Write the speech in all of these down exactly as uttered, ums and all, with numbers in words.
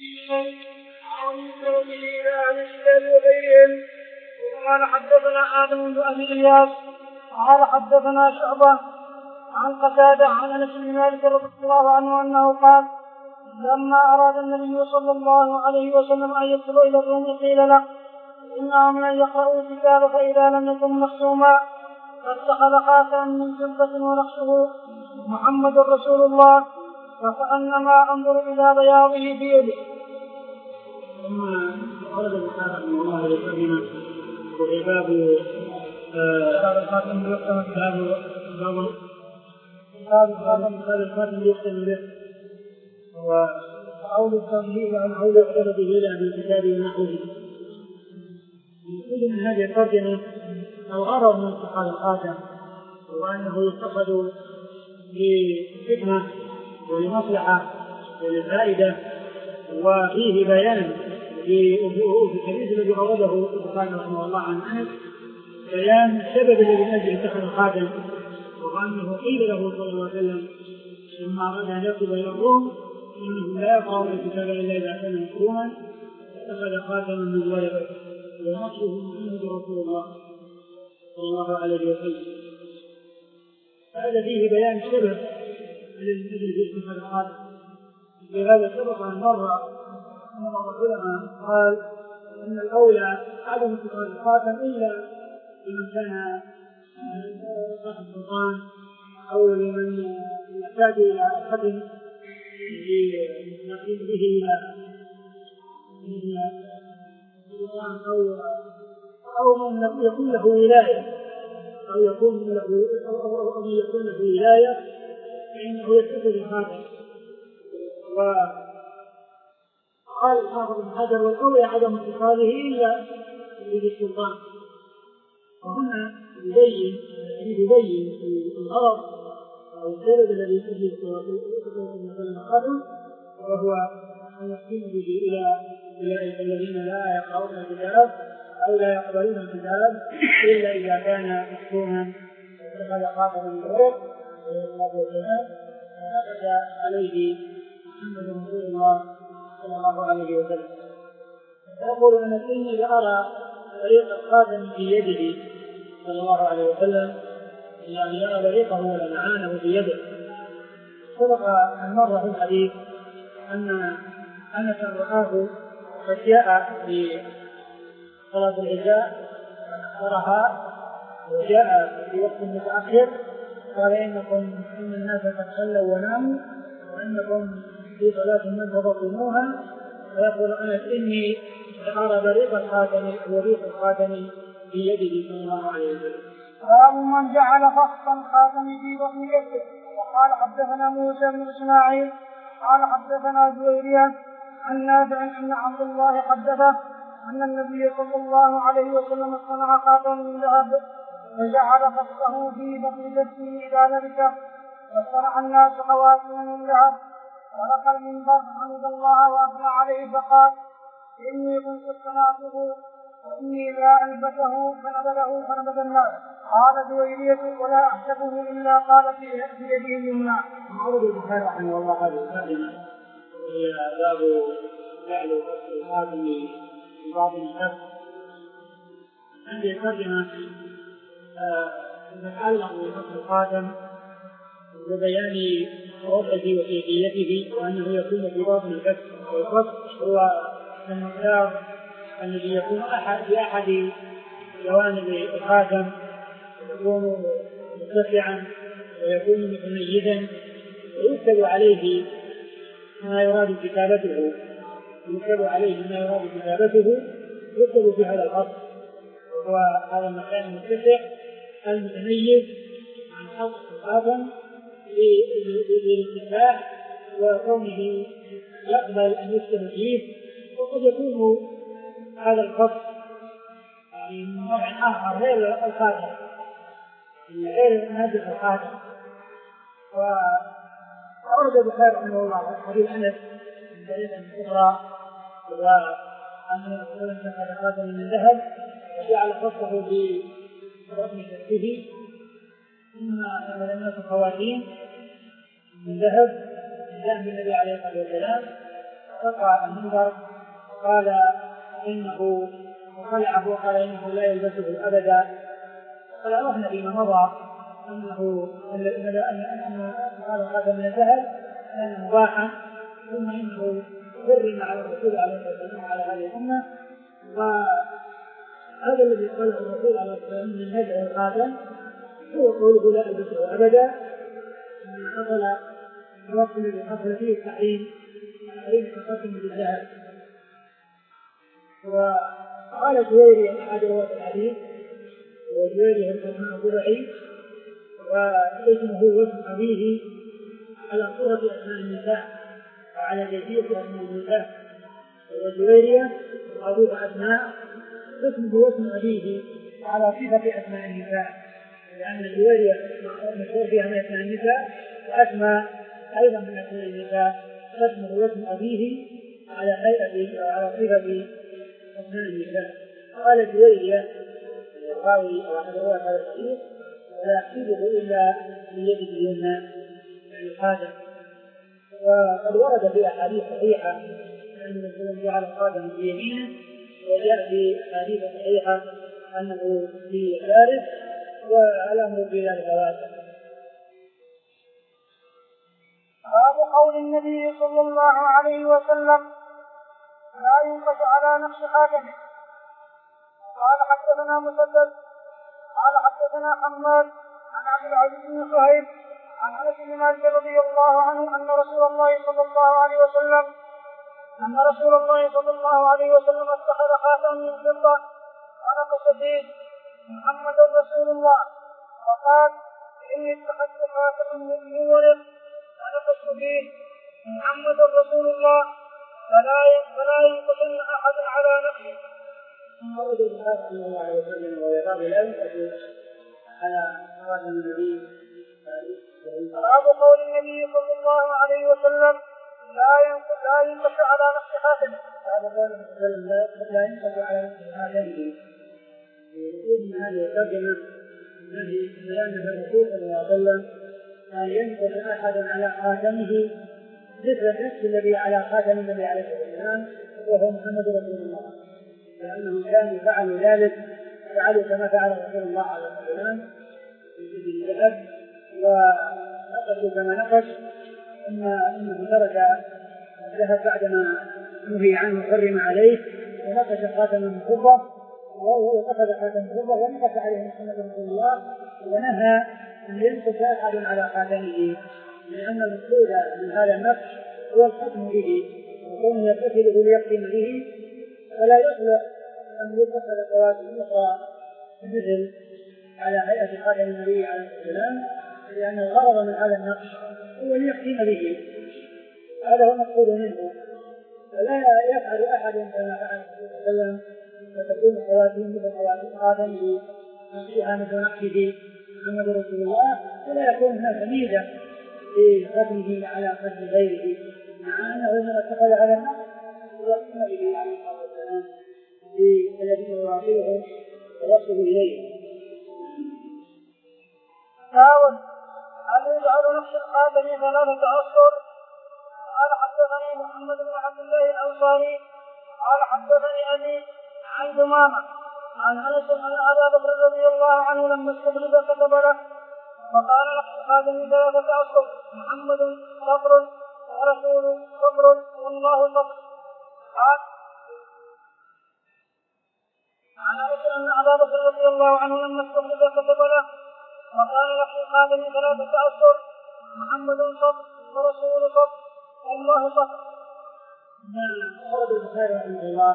قال حدثنا آدم بن أبي إياس قال حدثنا شعبة عن قتادة عن أنس بن مالك رضي الله عنه أنه قال لما أراد النبي صلى الله عليه وسلم أن يدخل إلى الروم قيل له إنهم لن يقرأوا الكتاب فإذا لم يكن مختوما فاتخذ خاتما من فضة ونقشه محمد رسول الله فكأنما أنظر إلى بياضه في يده. ثم ورد البخاري رحمه الله للترجمة وهي باب الخاتم يختم باب باب باب الخاتم يختم به وعود التمهيد عن عود السبب إلى أهل الكتاب ونحوه. كل من هذه الترجمة الغرض من اتخاذ الخاتم وأنه يتخذ لحكمة ولمصلحة ولفائدة وفيه بيان في الحديث الذي أورده البخاري رحمه الله عن أنس بيان السبب الذي من أجله اتخذ الخاتم وأنه قيل له صلى الله عليه وسلم لما أراد أن يكتب إلى الروم إنه لا يقرأ الكتاب إلا إذا كان مكتوما فاتخذ خاتما من ورقه ونقشه محمد رسول الله صلى الله عليه وسلم. هذا فيه بيان السبب الذي من أجله اتخذ الخاتم. بهذا سبق أن مر أن العلماء قال إن الأولى عدم اتخاذ الخاتم إلا لمن كان صاحب سلطان أو لمن يحتاج إلى ختم يقيم به إلى سلطان أو أو من يكون له ولاية أو يكون له أو من يكون له ولاية فإنه يتخذ الخاتم. وقال الحافظ بن حجر والأولى عدم اتخاذه إلا للسلطان. وهنا يبين يبين الغرض أو السبب الذي يجري مثلا الخاتم وهو أن يحكم به إلى الذين لا يقرؤون الكتاب أو لا يقبلون الكتاب إلا إذا كان محكوما اتخذ خاتما من ورق فثبت عليه محمد رسول الله صلى الله عليه وسلم. يقول أن إني لأرى طريق الخاتم في يده صلى الله عليه وسلم يعني يرى طريقه ولمعانه في يده. سبق أن مر في الحديث أن أنس رآه قد جاء في صلاة العشاء أخرها وجاء في وقت متأخر قال إنكم إن الناس قد صلوا وناموا وإنكم في صلاة من تبطنوها. فيقول أنس إني لأرى بريق الخاتم وريق الخاتم في يده صلى الله عليه وسلم. باب من جعل فصل الخاتم في بطن يده. وقال حدثنا موسى بن إسماعيل قال حدثنا جويرية عن نافع أن عبد الله حدثه أن النبي صلى الله عليه وسلم صنع خاتما من ذهب وجعل فصله في بطن يده إذا لبسه وصنع الناس خواتم من ذهب. ولقى المنبر حمد الله وأثنى عليه فقال إني كنت صنعته وإني لا ألبسه فنبذه فنبذ الناس. قال جويرية ولا أحسبه إلا قال في يده اليمنى. عرض البخاري رحمه الله هذه الترجمة هي باب جعل فصل الخاتم في بعض الناس. عندي ترجمة تتعلق بفصل الخاتم وبيان وضعه وكيفيته وأنه يكون في باطن الكف. والفصل هو المقدار الذي يكون أحد في أحد جوانب الخاتم يكون مرتفعا ويكون متميزا ويكتب عليه ما يراد كتابته يكتب عليه ما يراد كتابته يكتب في هذا الفصل وهو هذا المكان المرتفع المتميز عن خلق الخاتم للارتفاع وكونه يقبل أن يكتب فيه. وقد يكون هذا الفصل يعني من نوع آخر غير الخاتم غير نادر الخاتم. وأورد البخاري رحمه الله حديث أنس من طريقة أخرى وأن رسول الله اتخذ خاتما من ذهب وجعل فصله في بطن كفه ثم أخذ الناس خواتيم من ذهب جاء النبي عليه الصلاة والسلام وقع المنبر قال إنه وخلعه وقال إنه لا يلبسه أبدا. فعرفنا فيما مضى أنه أن هذا الخاتم من الذهب كان مباحا، ثم إنه حرم على الرسول عليه الصلاة والسلام على هذه الأمة. وهذا الذي قاله الرسول عليه الصلاة والسلام من نزع الخاتم هو قوله لا ألبسه أبدا، حصل الوقت الذي حصل فيه التحريم تحريم الخاتم بالذهب. وقال جويري أحد رواة الحديث، وجويري هو الإمام الضبعي، واسمه واسم أبيه على صورة أسماء النساء وعلى كيفية أسماء النساء. وجويرية أبوه أسماء، اسمه واسم أبيه على صفة أسماء النساء، لأن جويرية مشهور فيها من أسماء النساء، وأسماء أيضا من أسماء النساء، اسمه واسم أبيه على هيئة على صفة أسماء النساء. قال جويرية الراوي وأحد رواة هذا الحديث لا يحسبه إلا بيده اليمنى يعني الخاتم. وقد ورد في أحاديث صحيحة أن الرسول جعل الخاتم في يمينه، وجاء في أحاديث صحيحة أنه في يساره، والأمر في ذلك واسع. باب قول النبي صلى الله عليه وسلم لا ينقش على نقش خاتمه. قال حدثنا مسدد قال حدثنا حماد عن عبد العزيز بن صهيب عن انس بن مالك رضي الله عنه ان رسول الله صلى الله عليه وسلم ان رسول الله صلى الله عليه وسلم اتخذ خاتما من فضه ونقش فيه محمد رسول الله، وقال اني اتخذت خاتما من ورق ونقشت فيه محمد رسول الله فلا ينقشن احد على نقشه. ورد الرسول صلى الله عليه وسلم ويقال لا ينقش على خاتم النبي. باب قول النبي صلى الله عليه وسلم لا ينقش على نقش خاتمه. باب قول النبي صلى الله عليه وسلم لا ينقش على نقش خاتمه. يقول هذه الترجمة الذي بيان الرسول صلى الله عليه وسلم أن ينقش أحد على خاتمه مثل النقش الذي على خاتم النبي عليه الصلاة والسلام وهو محمد رسول الله، لأنهم كانوا فعلوا ذلك فعلوا كما فعل رسول الله عليه الصلاة والسلام في الذهب ونقشوا كما نقش. أما أنه ترك الذهب بعدما نهي عنه حرم عليه ونقش خاتما من فضة، وهو أخذ خاتم من فضة ونقش عليه محمد رسول الله، ونهى أن ينقش أحد على خاتمه، لأن المقصود من هذا النقش هو الختم به، وكونه يتصله ليختم به، ولا يصلح أن يتصل خواتم أخرى مثل على هيئة خاتم النبي عليه الصلاة والسلام، لأن الغرض من هذا النقش هو ليختم به، هذا هو المقصود منه. فلا يفعل أحد كما فعل الرسول صلى الله عليه وسلم فتكون خواتم مثل خواتم خاتمه نقشها مثل نقشه محمد رسول الله، ولا يكون هناك ميزة في ختمه على ختم غيره، مع أنه إنما اتخذ هذا النقش ويختم به عليه الصلاة والسلام الذين يواصله ويصل إليه. داود هل يجعل نقش الخاتم ثلاثة أشهر؟ قال حدثني محمد بن عبد الله الأنصاري قال حدثني أبي عن ثمامة عن أنس أن أبا بكر رضي الله عنه لما استخلف كتب له وقال نقش الخاتم ثلاثة أشهر محمد صبر ورسول صبر والله صبر. قال عن أنس أن أبا بكر رضي الله عنه لما استخلف كتب له وقال نقش الخاتم ثلاثة أشهر محمد صبر ورسول صبر والله صبر. ورد البخاري رحمه الله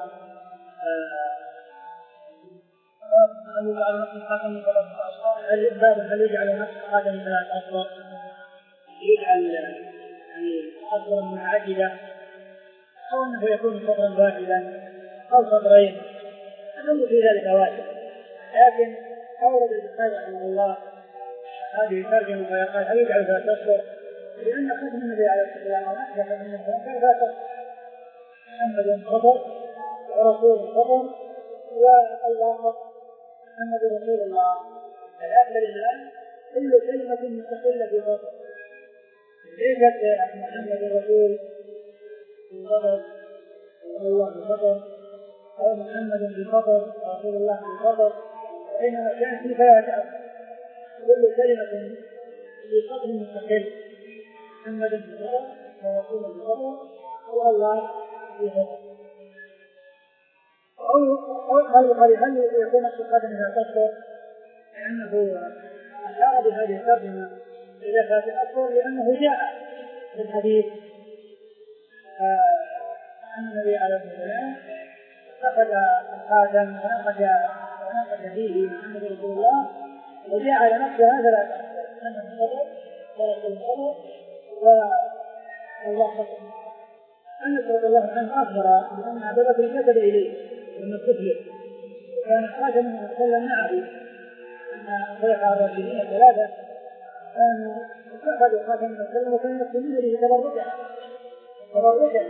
هل يجعل نقش الخاتم ثلاثة أشهر؟ هل يجعل نقش الخاتم ثلاثة أشهر؟ يجعل يعني أشهر منعجلة، أو أنه يكون صبرا واحدا أو صبرين، الأمر في ذلك واسع. لكن أورد البخاري رحمه الله هذه الترجمة ويقال هل يجعل ثلاثة أشهر؟ لأن ختم النبي عليه الصلاة والسلام ونحن ختم النبي ثلاثة أشهر، محمد صبر ورسول صبر والله محمد رسول الله. الأكثر الآن كل كلمة مستقلة في صبر، ليست محمد رسول صبر الله بفضل أو محمد بفضل رسول الله بفضل، وإنما كان في فائدة كل كلمة بفضل مستقل، محمد بفضل ورسول بفضل والله بفضل. أو هل هل يكون الصفة منها تكثر؟ لأنه أشار بهذه الترجمة إلى ذات الأكبر لأنه جاء في الحديث أن النبي عليه الصلاة والسلام اتخذ الخاتم ونقش ونقش فيه محمد رسول الله، وجعل نفسه هذا لا تأثر محمد الفضل ورسول الفضل والله فضل. أنس رضي الله عنه أخبر بأن أبا بكر كتب إليه من الطفل، وكان الخاتم من وسلم معه أن خلفاء الراشدين الثلاثة كانوا اتخذوا خاتم من وسلم وكانوا يكتبون به تبركا تبركا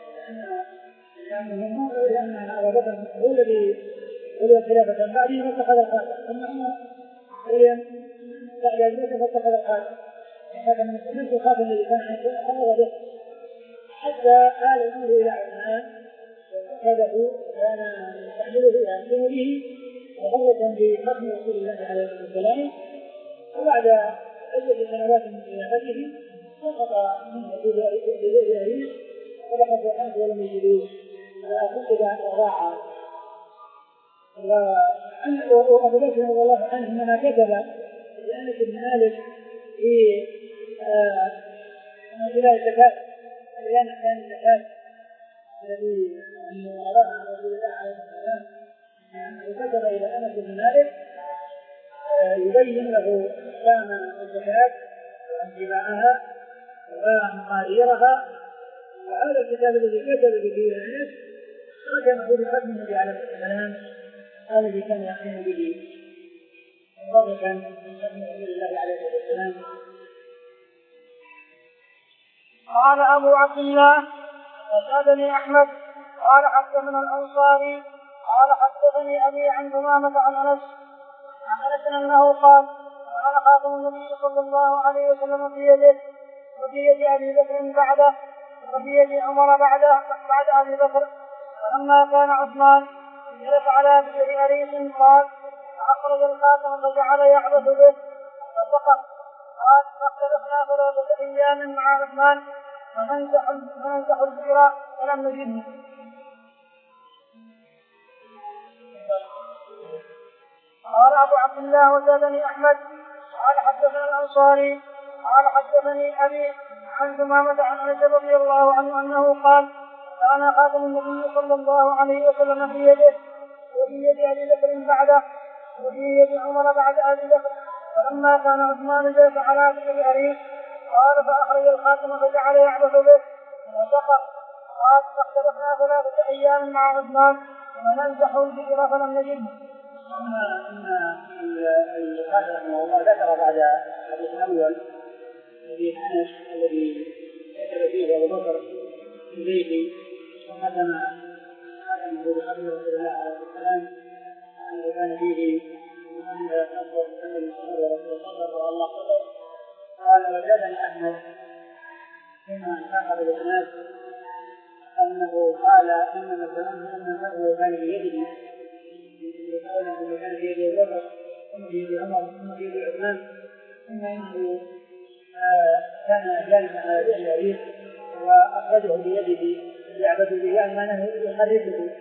لأنه لأن أبا بكر هو الذي ولي خلافة بعده فاتخذ الخاتم، ثم عمر ولي بعد ذلك فاتخذ الخاتم، هذا من نفس الخاتم الذي كان عنده به حتى آل الأمر إلى عثمان وأخذه وكان يستعمله ويحكم به وغلة بحكم رسول الله عليه الصلاة والسلام. وبعد عدة سنوات من خلافته سقط منه في ذريه وبحث عنه ولم يجدوه فقد وضاع. وأبو بكر رضي الله عنه إنما كتب لأنس بن مالك في خلال الزكاة أيام كان الزكاة الذي أراد عن رسول الله عليه الصلاة والسلام كتب إلى أنس بن مالك يبين له أحكام الزكاة وانتباعها ومقاديرها. وهذا الكتاب الذي كتب به أنس رجمه بحكم النبي عليه الصلاة والسلام الذي كان يحكم به مطابقا لحكم رسول الله عليه الصلاة والسلام. قال أبو عبد الله وزادني أحمد قال حدثنا الأنصاري قال حدثني أبي عن ثمامة عن أنس عن أنس أنه قال كان خاتم النبي صلى الله عليه وسلم في يده وفي يد أبي بكر بعده وفي يد عمر بعده بعد أبي بكر. فلما كان عثمان جلس على بئر أريس قال فأخرج الخاتم فجعل يعبث به فسقط. قال فاختلفنا ثلاثة أيام مع عثمان فننزح البئر فلم نجده. قال أبو عبد الله وزادني أحمد قال حدثنا الأنصاري قال حدثني أبي عن ثمامة عن أنس رضي الله عنه أنه قال كان خاتم النبي صلى الله عليه وسلم في يده وفي يد أبي بكر بعده وفي يد عمر بعد أبي بكر. فلما كان عثمان جلس على بئر أريس قال فأخرج الخاتم فجعل يعبث به وسقط. قال فاختلفنا ثلاثة أيام مع عثمان وننزح البئر فلم نجده. أما أن الخاتم والله ذكر بعد الحديث الأول الذي أنس الذي كتب فيه أبو بكر في بيته وختم خاتمه بقبل رسول الله عليه الصلاة والسلام أنه كان فيه محمد أكبر محمد محمد ورسول الله والله قدر. قال وجدني أحمد فيما انتقل الناس أنه قال إنما تمنى أنه كان بيده أنه كان بيد أبو بكر ثم بيد عمر ثم بيد عثمان ثم إنه كان جالسا على بئر الأريس وأخرجه بيده يعبد به يعني معناه يحركه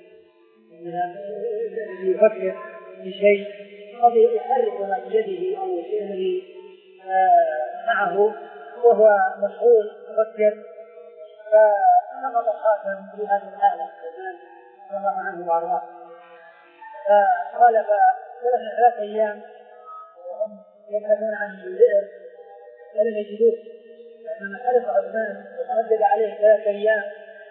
يفكر في شيء قد يحرك ما بيده أو الشيء الذي معه وهو مشغول يفكر فنقض الخاتم في هذه الحالة رضي الله عنه وأرضاه. فقال فثلاث ثلاث أيام وهم يبحثون عن البئر فلم يجدوه لأنما حرص عثمان وتردد عليه ثلاث أيام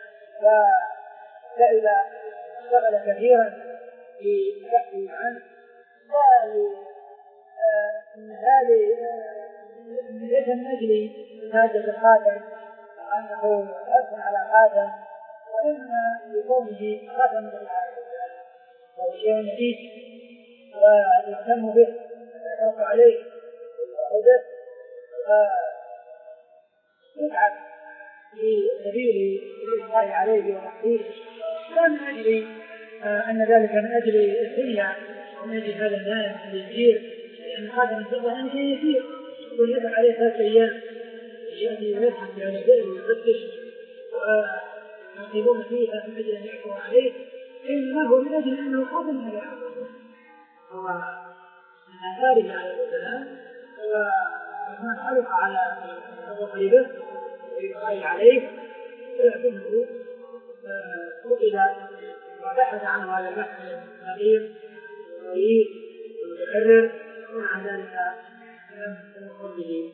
فسأل اشتغل كثيرا في بحثه عنه. قال من هذه ليس من أجل حاجة الخاتم وأنه حرص على خاتم وإنما لكونه خاتم من العالم وهو شيء نفيس ويهتم به ويحرص عليه ويحرص به ويتعب في سبيل الإلقاء عليه وتحقيقه، لا من أجل أن ذلك من أجل الدنيا ومن أجل هذا المال اليسير، لأن هذا من فضله أن شيء يسير يكون يدفع عليه ثلاث أيام يأتي ويبحث على بئر ويفتش ويعقبون فيها من أجل أن يحكموا عليه، إنما هو من أجل أنه قبل من يحكمه هو من آثاره عليه السلام، ومن علق على تطيبه ويقال عليه ولكنه فقد وبحث عنه هذا البحث الصغير طويل ومتكرر، ومع ذلك لم يقل به.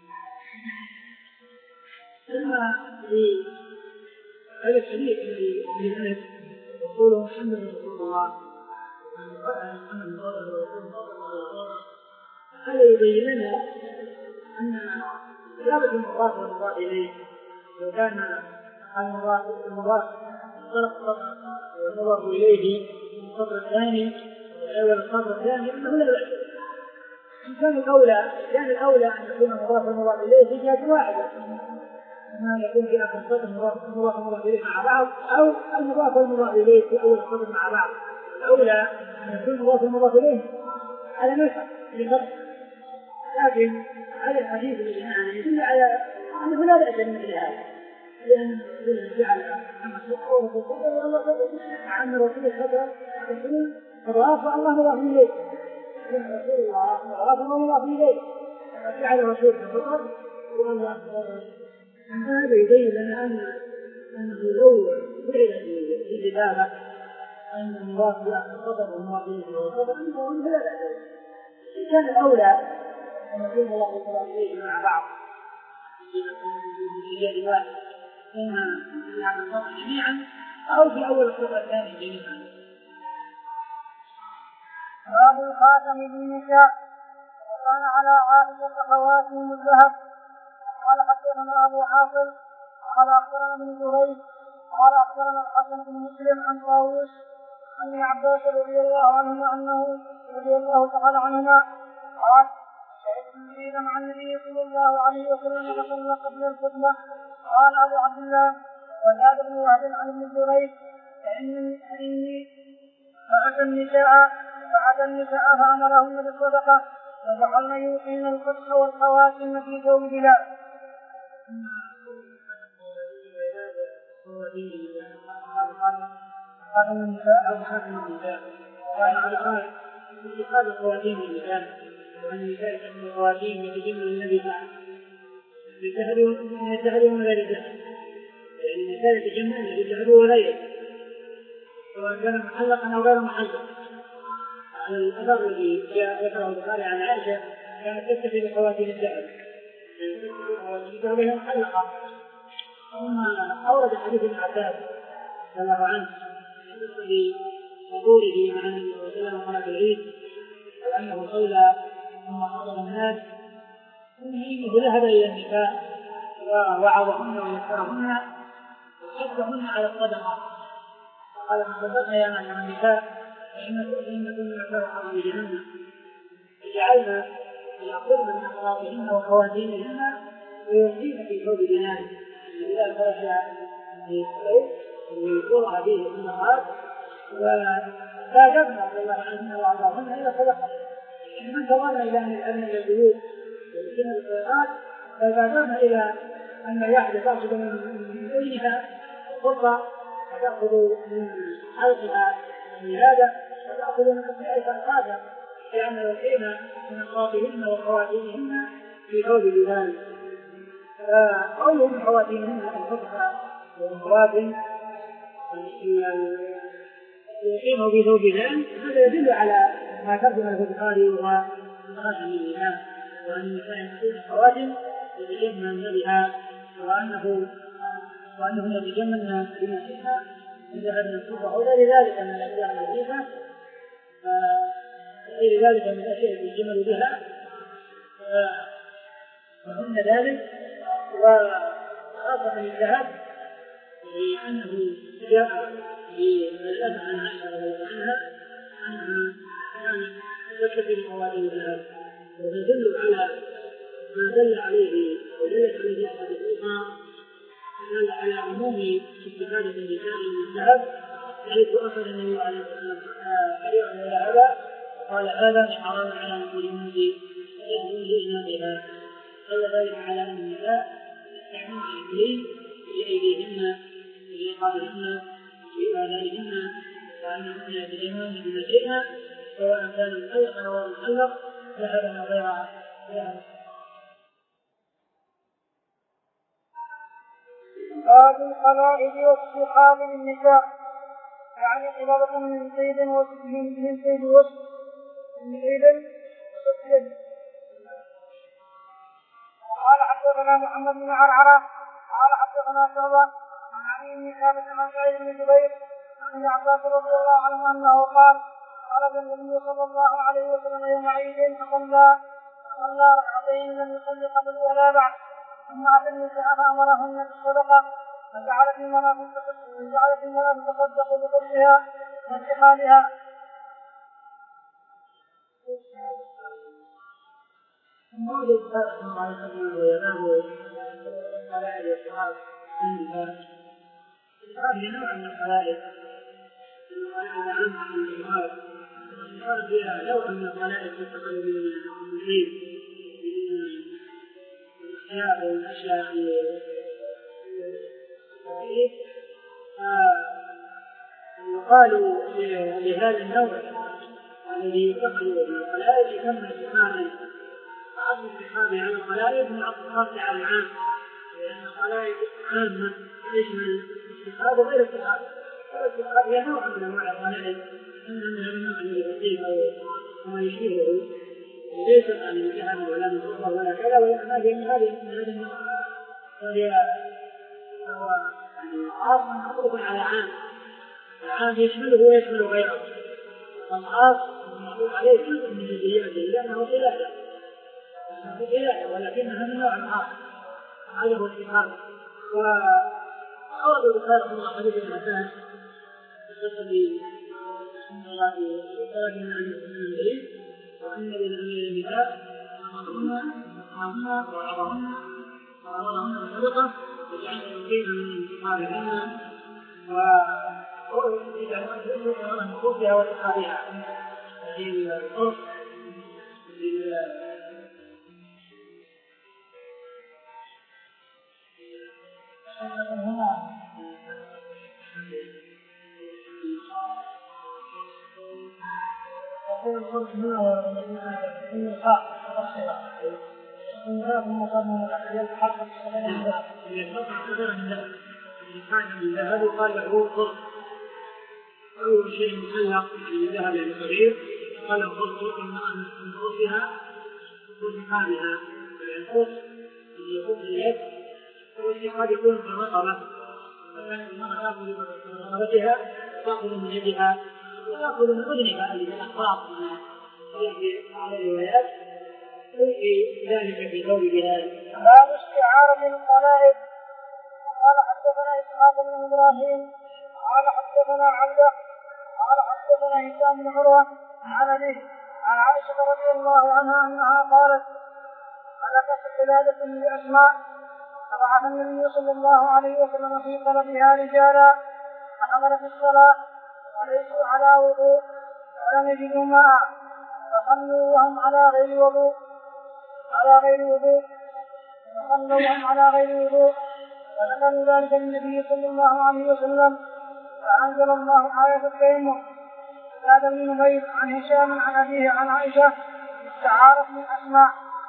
ثم في هذا الحديث الذي في يقول محمد رسول الله محمد رسول الله، هذا يبين لنا أن ثابت المضاف والمضاف إليه لو كان المضاف والمضاف إليه السطر الثاني والأول السطر الثاني إنه لا بأس. إن كان الأولى كان الأولى أن يكون المضاف والمضاف إليه في جهة واحدة، ما يكون في آخر السطر المضاف والمضاف إليه مع بعض، أو المضاف والمضاف إليه في أول السطر مع بعض. الأولى أن يكون المضاف والمضاف إليه على نفسه لفرق، لكن هذا الحديث الذي معنا يدل على أنه لا بأس من مثل هذا، لأن جعل أما الصدق والصدق عن رسول الله رسول مضاف والله مضاف إليه، رسول الله مضاف ومضاف إليه، جعل رسول الفطر والله. هذا يبين لنا أن أنه لو فعل في كتابة أن المضاف إلى الفطر والمضاف إليه والفطر أنه لا بأس. كان الأولى أن يكون الله مضاف إليه مع بعض في جهة واحد، إما نعمل الفطر جميعا أو في أول الفطر الثاني جميعا. باب الخاتم بالنساء. وكان على عائشة خواتم الذهب. قال حدثنا أبو عاصم قال أخبرنا ابن جريج قال أخبرنا الحسن بن مسلم عن طاووس عن ابن عباس رضي الله عنهما أنه رضي الله تعالى عنهما قال شهدت مريضا مع النبي صلى الله عليه وسلم فصلى قبل الخطبة. قال أبو عبد الله وزاد بن وهب عن ابن جريج فإني فأتى النساء فأتى النساء فأمرهن بالصدقة فجعلن يوقين القدس والخواتم في ثوب بلال. هذا النساء أو هذا النساء كان على الآن اتخاذ خواتيم النساء، وأن النساء يحمل خواتيم يتجمل النبي معه يتهدون ولا يتهدون، يعني النساء يتجمل يتهدون ولا يتهدون، سواء كان محلقا أو غير محلق. على الأثر الذي جاء ذكره البخاري عن عائشة كانت تكتفي بخواتيم الذهب، خواتيم بها محلقة. ثم أورد حديث ابن عباس رضي الله عنه في حضوره مع النبي صلى الله عليه وسلم صلاة العيد، وأنه صلى ثم حضر الناس ثم ذهب إلى النساء ووعظهن وذكرهن وحثهن على الصدقة. قال تصدقن يا معشر النساء فإن كن يعتبر في جهنم، فجعلنا يأخذن من أخلاقهن وخواتيمهن ويؤتين في ثوب بلال بلال خرج في الثوب ويقرأ به النهار، وتاجرنا رضي الله عنهن وأرضاهن إلى صدقة. من تظن إلى أن الأمن البيوت ويسن الخيرات فبادرنا إلى أن الواحدة تأخذ من أذنها خطة وتأخذ من حلقها ميلادة وتأخذ من أسمائها الخاتم، لأن يلقين من أخلاقهن وخواتيمهن في ثوب بلال. فقوله من خواتيمهن الخطة والخواتم يقيمه في ثوب بلال، هذا يدل على ما ترجمه البخاري وهو خاتم الإمام، وأن النساء يمسكون الخواتم يتجملن بها، وأنه وأنهن يتجملن بنفسهن إذا هذا الصفة، ولذلك من الأشياء النظيفة غير ذلك من الأشياء يتجمل بها ومن ذلك. وخاصة الذهب لأنه جاء في الأثر عن عائشة رضي الله عنها أنها كانت تكتفي بخواتيم الذهب، وتدل على ما دل عليه ودلت عليه الحديث دل على عموم استفادة النساء من الذهب، حيث أخذ النبي عليه الصلاة والسلام إلى هذا قال هذا حرام على المسلمين يجوزون بها. دل ذلك على أن النساء يستعملن الإبليس بأيديهن وبرقابهن وبآذانهن، وأنهن يتجنن بما شئنا سواء كان مطلقا أو مطلق ذهبا أو غير ذهب. باب القلائد والسقام للنساء، يعني قبضة من صيد من صيد وسط من صيد وسط. قال حدثنا محمد بن عرعرة قال حدثنا شعبة عن علي بن ثابت عن سعيد بن جبير عن ابن عباس رضي الله عنه انه قال خرج النبي صلى الله عليه وسلم يوم عيد فصلى فصلى ركعتين لم يصل قبل ولا بعد، ثم اتى النساء فامرهن بالصدقه فجعلت المراه تصدق بقربها وانتقالها. موجود فرق على الأمر وينام الخلائق والصحاب عندها هذه نوع من الخلائق الخلائق عن الجمال والصحاب فيها نوع من الخلائق تتقل من المسلمين من الأشياء والأشياء وقالوا لهذا النوع الذي يتقل من الخلائق يسمى استحاما. عدم الاتحاد على الخلائق من الخاص على العام، لأن الخلائق عامة تشمل الاتحاد وغير الاتحاد. الاتحاد هي نوع من أنواع الخلائق، إنما من نوع من الوسيط أو ما يشبهه، ليس عن الاتحاد ولا من الأخرى ولا كذا، وإنما هذه من هذه النوع، وهي خاص محطوط على عام، العام يشمله ويشمل غيره، والخاص محطوط عليه جزء من الزيادة لأنه زيادة ولكنها من نوع آخر. هذا هو الاتحاد. وأول رسالة من حديث الإنسان الذي بسم الله وسلم من المسلمين وأن للنساء أمرهن وأمرهن وأعرهن وأمرهن الصدقة وجعلن يقين من انتقالهن وأن نقوصها واتقالها هذه الطرق هنا يقول الفرق هنا والذين خاف تصيرا وهذا مقام من الحق الصلاة يطلق قدر الناس الإنسان من ذهب وقال له فرق أول شيء مخلق من ذهب الصغير قال له فرق إما أن نقصها وانتقالها فالفرق أن يكون اليد والاتحاد يكون في الرقبة، فكانت المرأة تأخذ من رقبتها تأخذ من يدها وتأخذ من أذنها التي الأخبار التي على الروايات في ذلك في ثوب بلال. باب استعارة للقلائد. قال حدثنا إسحاق بن إبراهيم قال حدثنا عبده قال حدثنا هشام بن عروة عن أبيه عن عائشة رضي الله عنها أنها قالت هلكت قلادة لأسماء فبعث النبي صلى الله عليه وسلم في طلبها رجالا فحضرت الصلاة وليسوا على وضوء ولم يجدوا ماء فصلوا وهم على غير وضوء على غير وضوء فصلوا وهم على غير وضوء فذكروا ذلك للنبي صلى الله عليه وسلم فأنزل الله آية التيمم. هذا من نبيل عن هشام عن أبيه عن عائشة استعارت من أسماء.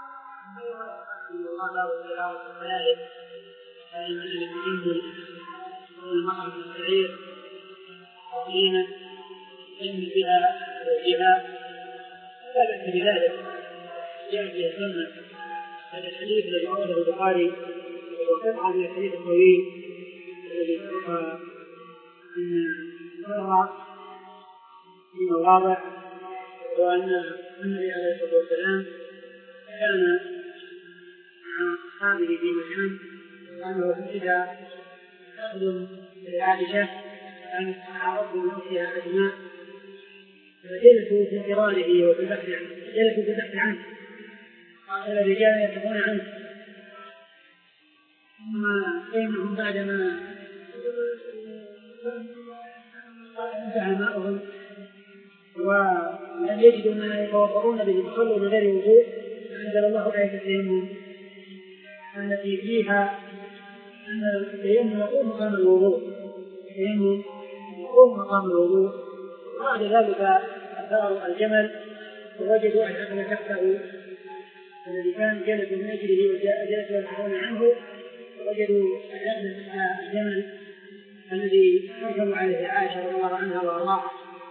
الله والسلام والسلام كان الذي ينزل المرأة من السعير قديما ينزل بها زوجها ثبت بذلك جاء في السنة. هذا الحديث الذي رواه البخاري وقطعة من الحديث الطويل الذي سبق أن مر في مواضع وأن النبي عليه الصلاة والسلام كان أصحابه في مكان وأنه إذا تخدم لعائشة كانت تعرض بنفسها أجماع فجلسوا في قراره وفي البحث عنه جلسوا في البحث عنه قال الرجال يبحثون عنه ثم فإنهم بعدما انتهى ماؤهم ولم يجدوا ما يتوضؤون به صلوا بغير وضوء، أنزل الله آية التيمم التي فيها أن التيمم يقوم مقام الوضوء، التيمم يقوم مقام الوضوء. وبعد ذلك أثاروا الجمل ووجدوا الحبل تحته الذي كان جلس من أجله وجلس يبحثون عنه، ووجدوا الجمل الذي تركب عليه عائشة رضي الله عنها وأرضاها.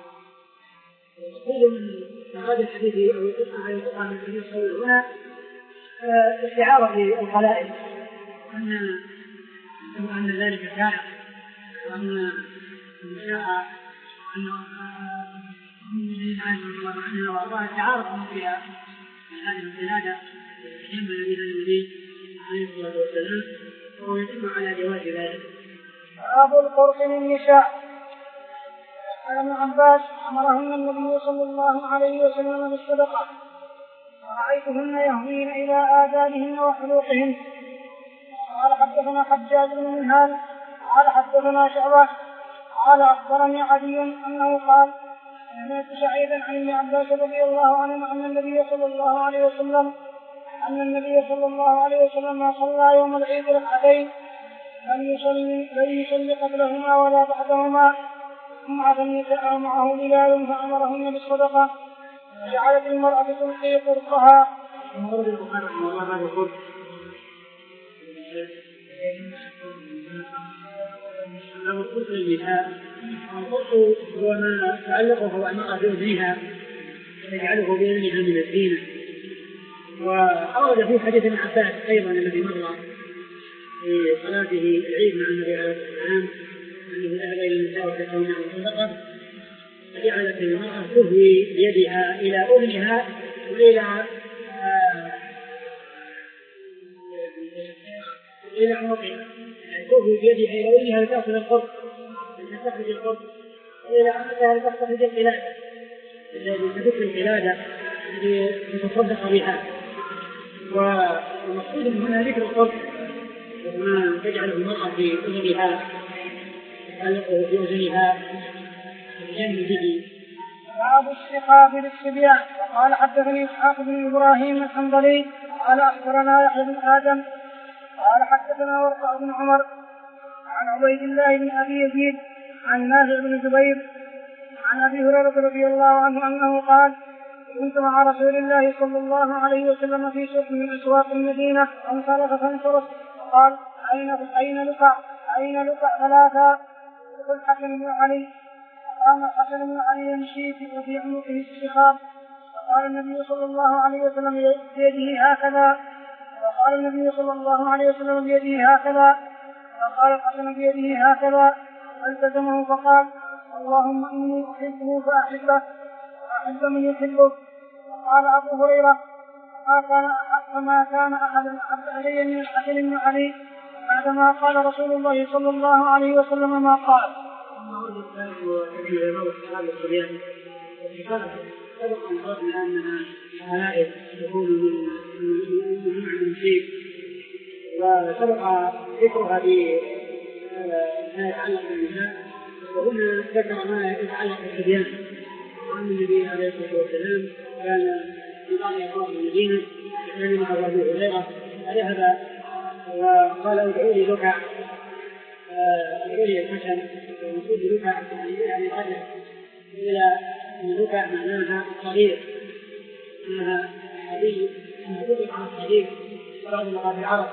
يقول من هذا الحديث أو القصة عن القرآن من الحديث الصغير هنا استعارة للخلائق أن أن ذلك شائع، وأن شاء أن من عائشة رضي الله عنها وأرضاها استعارة فيها هذه الجنازة يجمل بها النبي عليه الصلاة والسلام، وهو يدل على جواز ذلك. باب القرص للنساء. قال ابن عباس أمرهن النبي صلى الله عليه وسلم بالصدقة، ورأيتهن يهوين إلى آذانهن وحلوقهن. قال حدثنا حجاج بن منهال قال حدثنا شعبة قال أخبرني عدي أنه قال سمعت سعيدا عن ابن عباس رضي الله عنه أن النبي صلى الله عليه وسلم أن النبي صلى الله عليه وسلم صلى يوم العيد ركعتين لم يصلي لم يصلي قبلهما ولا بعدهما، ثم أتى النساء معه بلال فأمرهن بالصدقة، وجعلت المرأة تلقي قرصها. القرص للنساء، القرص هو ما تعلقه المرأة بأذنها تجعله بأذنها من الزينة. وأورد في حديث ابن عباس أيضا الذي مر في صلاته العيد مع النبي عليه الصلاة والسلام أنه ذهب إلى النساء وتكون معه صدقة، فجعلت المرأة تهوي بيدها إلى أذنها وإلى آه إلى عنقها، يعني تهوي بيدها إلى أذنها لتأخذ القرص لتستخرج القرص، وإلى عنقها لتستخرج القلادة لتفك القلادة التي تتصدق بها. والمقصود من هنا ذكر القرص وما تجعله المرأة في أذنها تعلقه في أذنها الجنب به. باب السقاء للصبيان. وقال حدثني إسحاق بن إبراهيم الحنظلي قال أخبرنا يحيى بن آدم قال حدثنا ورقاء بن عمر عن عبيد الله بن أبي يزيد عن نافع بن جبير عن أبي هريرة رضي الله عنه أنه قال كنت مع رسول الله صلى الله عليه وسلم في سوق من أسواق المدينة فانصرف فانصرف قال أين أين لقى أين لقى ثلاثة يقول الحسن بن علي. قام الحسن بن علي يمشي في عنقه السخاب، فقال النبي صلى الله عليه وسلم بيده هكذا، وقال النبي صلى الله عليه وسلم بيده هكذا، وقال الحسن بيده هكذا، فالتزمه فقال اللهم إني أحبه فأحبه وأحب من يحبه. وقال أبو هريرة ما كان أحب ما كان أحد أحب إلي من الحسن بن علي بعدما قال رسول الله صلى الله عليه وسلم ما قال. سبق أن قلنا أننا حلائل تكون من معنى شيء، وسبق ذكرها بما يتعلق بالنساء، وهنا ذكر ما يتعلق بالصبيان. وأن النبي عليه الصلاة والسلام كان في بعض أطراف المدينة كان مع أبي هريرة فذهب وقال ادعوا لي لكع، ادعوا لي الحسن ويقول لكع يعني رجع إلى أن لكع معناها صغير، معناها حديث مهدود عن الصغير بعض لغات العرب.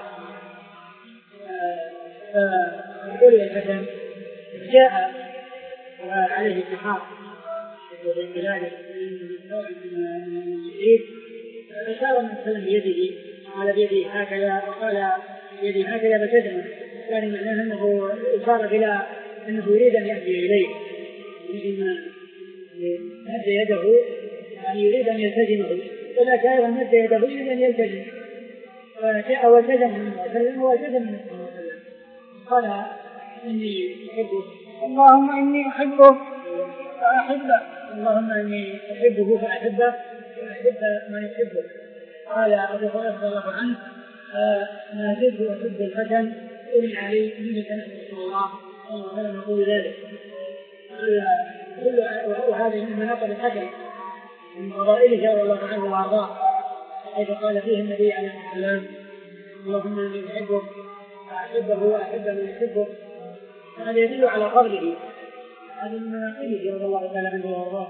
فيقول لي الحسن جاء وعليه اتحاد في خلاله من الشريف، فأشار من سلم بيده على بيده هكذا وقال بيده هكذا فشتمه، يعني معناه أنه إشارة إلى أنه يريد أن يأتي إليه، مثل ما مد يده يعني يريد أن يلتزمه، ولا شاعر مد يده يريد أن يلتزم، فجاء وسلم وسلم وسلم قال إني أحبه اللهم إني أحبه فأحبه اللهم إني أحبه فأحبه وأحب من يحبه. قال أبو هريرة رضي الله عنه ما زلت أحب الفتن قل علي إني سمعت رسول الله صلى الله عليه وسلم يقول ذلك. وهذه من مناقب الحسن من فضائله والله عنه وأرضاه، حيث قال فيه النبي عليه الصلاة والسلام: اللهم إني أحبك وأحبه وأحب من يحبه. هذا يدل على فضله، هذا من مناقبه رضي الله تعالى عنه وأرضاه.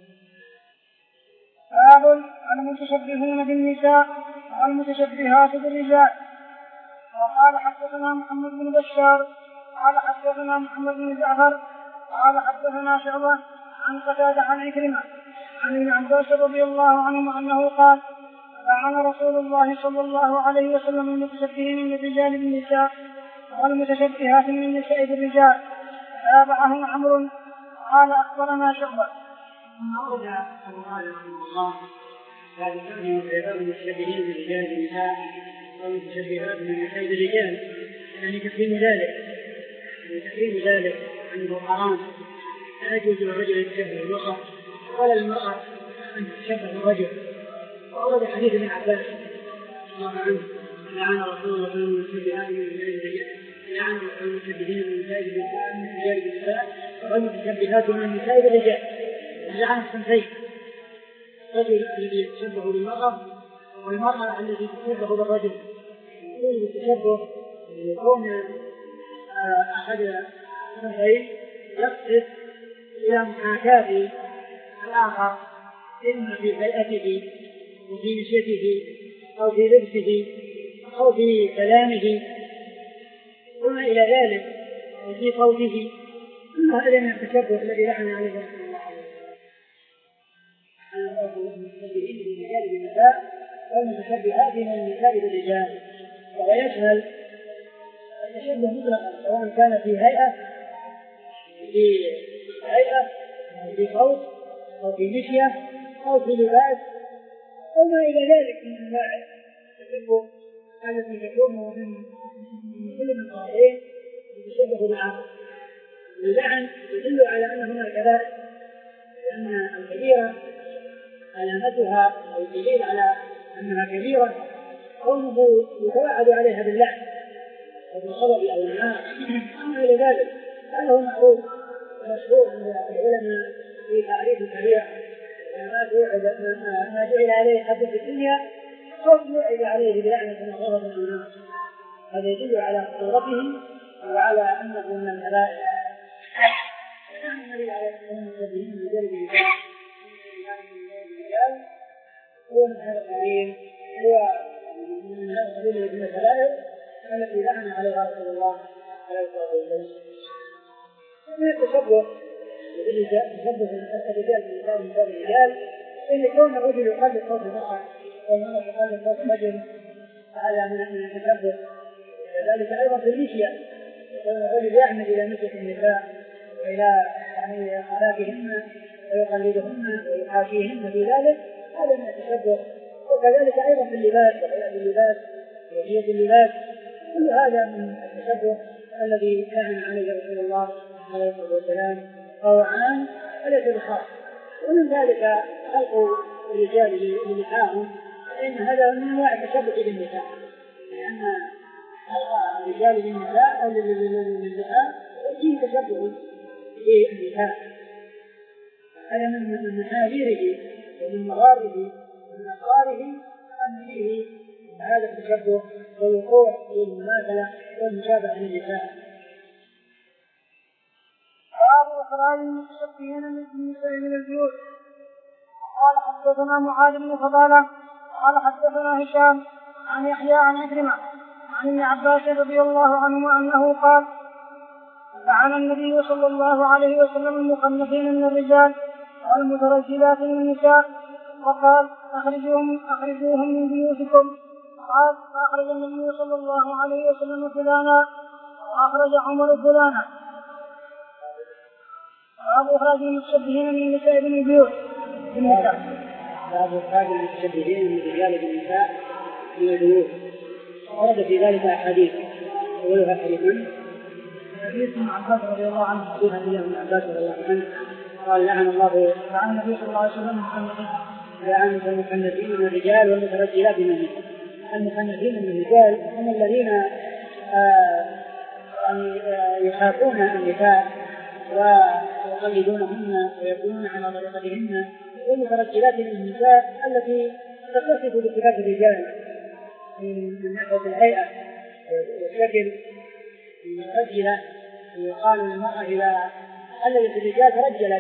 باب المتشبهون بالنساء والمتشبهات بالرجال. وقال حدثنا محمد بن بشار قال حدثنا محمد بن جعفر قال حدثنا شعبة عن قتادة عن عكرمة عن ابن عباس رضي الله عنه أنه قال: لعن رسول الله صلى الله عليه وسلم المتشبهين من الرجال بالنساء والمتشبهات من النساء بالرجال. تابعه عمرو قال أخبرنا شعبة. ثم أورد أبو طالب رحمه الله هذه الأمر بباب المتشبهين من الرجال بالنساء والمتشبهات من النساء بالرجال، يعني تحريم ذلك، يعني تحريم ذلك أنه حرام، لا يجوز للرجل أن يتشبه بالمرأة ولا للمرأة أن تتشبه بالرجل. وأورد حديث ابن عباس رضي الله عنه: لعن رسول الله صلى الله عليه وسلم المتشبهات من الرجال لعن رسول المتشبهين من النساء بالنساء والمتشبهات من النساء بالرجال. لعن الصنفين: الرجل الذي يتشبه بالمرأة والمرأة التي تتشبه بالرجل. يقول بالتشبه يكون أحد الصنفين يقصد إلى محاكاة الآخر، إما في هيئته وفي مشيته أو في لبسه أو في كلامه وما إلى ذلك وفي صوته. هذا من التشبه الذي لعن عليه رسول الله صلى الله عليه وسلم. المتشبهين بالرجال بالنساء والمتشبهات من النساء بالرجال، وهو يشمل التشبه مطلقا سواء كان في هيئة في هيئة أو في صوت أو في مشية أو في لباس أو ما إلى ذلك من أنواع التشبه التي تكون من كل من الطرفين يتشبه بالآخر. اللعن يدل على أن هناك كبائر، لأن الكبيرة علامتها أو الدليل على أنها كبيرة كونه يتوعد عليها باللعن وبالغضب أو النار أما إلى ذلك. هذا هو معروف ومشهور عند العلماء في تعريف الكبيرة: ما ما جعل عليه حد في الدنيا أو جعل عليه بلعنة وغضب أو نار. هذا يدل على خطورته وعلى أنه من الكبائر. نحن النبي عليه الصلاة والسلام من ذلك هو من هذا القبيل، هو من هذا القبيل من الكبائر التي لعن عليها رسول الله عليه الصلاة والسلام. من التشبه تشبه الرجال بالنساء من باب الرجال إن كون الرجل يقلد صوت المرأة والمرأة تقلد صوت الرجل، هذا من التشبه. كذلك أيضا في المشية، كون الرجل يعمد إلى مشية النساء وإلى يعني أخلاقهن ويقلدهن ويحاكيهن في ذلك، هذا من التشبه. وكذلك أيضا في اللباس وهيئة اللباس وهيئة اللباس، كل هذا من التشبه الذي كان عليه رسول الله عليه الصلاة والسلام فهو عام وليس بخاص. ومن ذلك خلق الرجال لنسائهم، فإن هذا من أنواع التشبه بالنساء، لأن خلق الرجال للنساء أو للنساء فيه تشبه بالنساء. هذا من محاذيره ومن مغاربه ومن أسراره أن فيه هذا التشبه والوقوع والمماثلة والمشابهة للنساء. باب إخراج المتشبهين من النساء من البيوت. قال حدثنا معاذ بن فضالة قال حدثنا هشام عن يحيى عن عكرمة عن ابن عباس رضي الله عنهما أنه قال: لعن النبي صلى الله عليه وسلم المخنثين من الرجال والمترجلات من النساء، وقال: أخرجوهم أخرجوهم من بيوتكم. قال: فأخرج النبي صلى الله عليه وسلم فلانا وأخرج عمر فلانا. باب إخراج المتشبهين من النساء من البيوت. باب إخراج المتشبهين من الرجال بالنساء من البيوت. ورد في ذلك أحاديث، أولها حديث حديث ابن عباس رضي الله عنه، حديث ابن عباس رضي الله عنه قال: لعن الله لعن النبي صلى الله عليه وسلم لعن المخنثين من الرجال والمترجلات من النساء. المخنثين من الرجال هم الذين يعني يخافون النساء ويقلدونهن ويكونون على طريقتهن كل مترجلات النساء التي تتصف بصفات الرجال من ناحية الهيئة والشكل المترجلة. يقال للمرأة إذا قلدت الرجال ترجلت،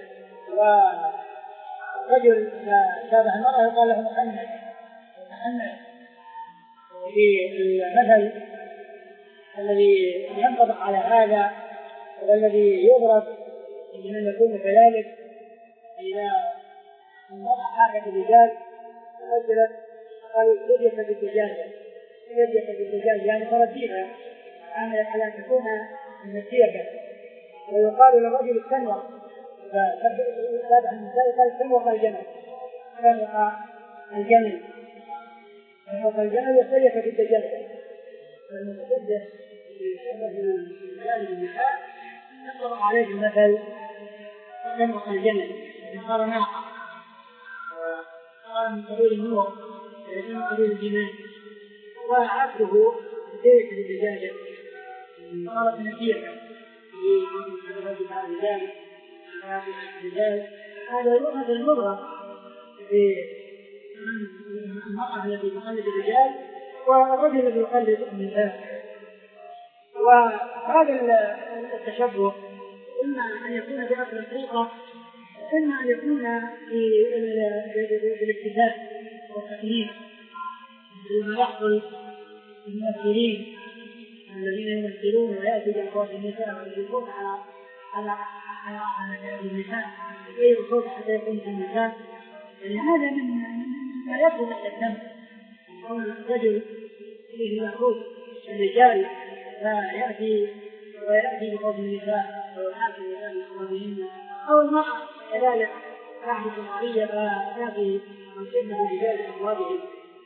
ورجل شابه المرأة يقال له محنك. محنك في المثل الذي ينطبق على هذا والذي يضرب من يكون كذلك إذا المرأة حاكت الرجال ترجلت قالوا يجب بالدجاجة يجب بالدجاجة يعني ترجيها على أن تكون مسيرة. ويقال للرجل السنوة فتابع النساء قال سنوة الجمل سنوة الجمل سنوة الجمل يسيك بالدجاجة. فالمتحدث في رجال النساء يطلق عليه المثل سنوة الجمل صار ناقة وصار من قبيل النور من قبيل الجمال وعبده سيك بالدجاجة صارت نسيرة الرجال هذا المضرب في المرأة التي تقلد الرجال والرجل الذي يقلد النساء. وهذا التشبه إما أن يكون في أصل الخلقة إما أن يكون في الاكتساب والتقليد بما يحصل الممثلين الذين يمثلون ويأتي بأصوات النساء ويجلسون على على على النساء غير صوت حتى يكون النساء. يعني هذا من ما يدخل تحت الدم. كون الرجل فيه مخلوق الرجال فيأتي ويأتي بصوت النساء ويحاكي النساء بصوتهن، أو المرأة كذلك تحدث القضية فتأتي وتشبه الرجال بأصواتهم.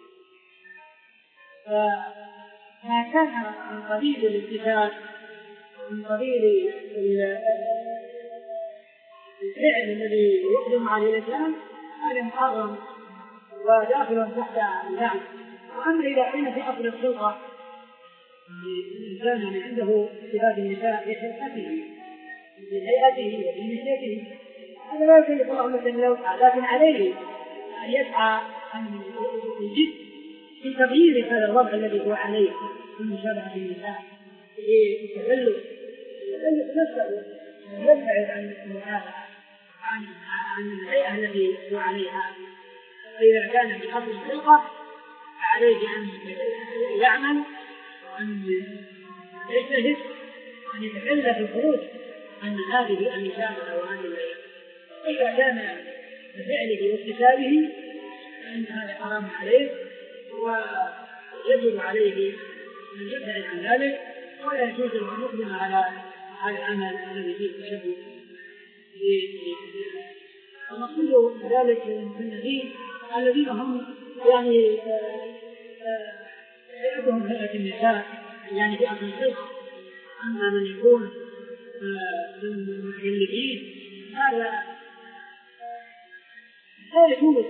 ما كان من قبيل الاتفاق من قبيل الفعل الذي يقدم عليه الإسلام هذا محرم وداخل تحت اللعن. وأما إذا كان في أصل الخلقة الإنسان عنده صفات النساء في خلقته في هيئته وفي مشيته هذا لا يكلف الله مثلا لو لكن عليه أن يسعى أن يجد في تغيير هذا الوضع الذي هو عليه من مشابهة النساء في التغلب التغلب نفسه يبعد عن المشابهة عن عن الهيئة التي هو عليها. فإذا كان في أصل الخلقة عليه أن يعمل وأن يجتهد وأن يتكلف الخروج عن هذه المشابهة وهذه الهيئة. إذا كان بفعله واكتسابه فإن هذا حرام عليه ويجب عليه أن يبتعد عن ذلك ولا يجوز أن يقدم على هذا العمل الذي فيه تشبه. ونقول ذلك للذين الذين هم يعني يعدهم هيئة النساء يعني في أصل الخلق. أما من يكون من المتكلفين هذا لا يجوز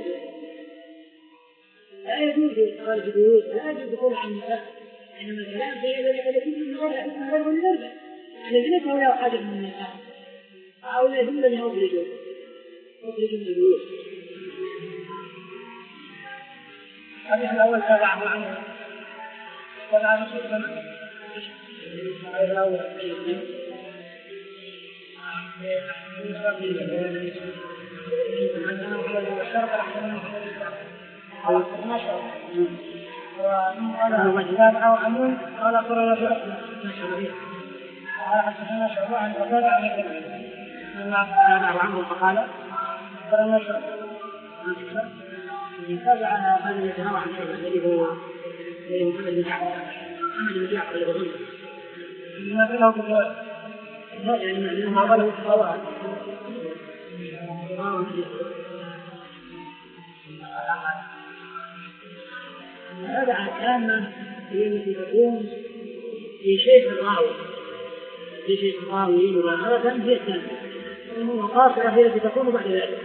لا يجوز خارج البيوت لا يجوز دخول على النساء. إنما الكلام في ذلك الذي من غير حكم غير النرجع الذين ليس ولا حاجة من النساء هؤلاء هم الذين يخرجون يخرجون من البيوت. الحديث الأول تابعه عنه تابع رسول الله الأول ومن تابعه عنه قال قرر في أصل قال حدثنا شعبة عن قتادة عن ابن تابعه عنه فقال قرر شعبة تابع هذا الذي روى عن شعبة الذي هو محمد بن جعفر محمد بن جعفر الغزي ما له كتاب لا يعني ما قاله الصواب هذا عامة هي التي تكون في شيء الراوي في شيء الراوي مباشرة في السنة وخاصة هي التي تكون بعد ذلك.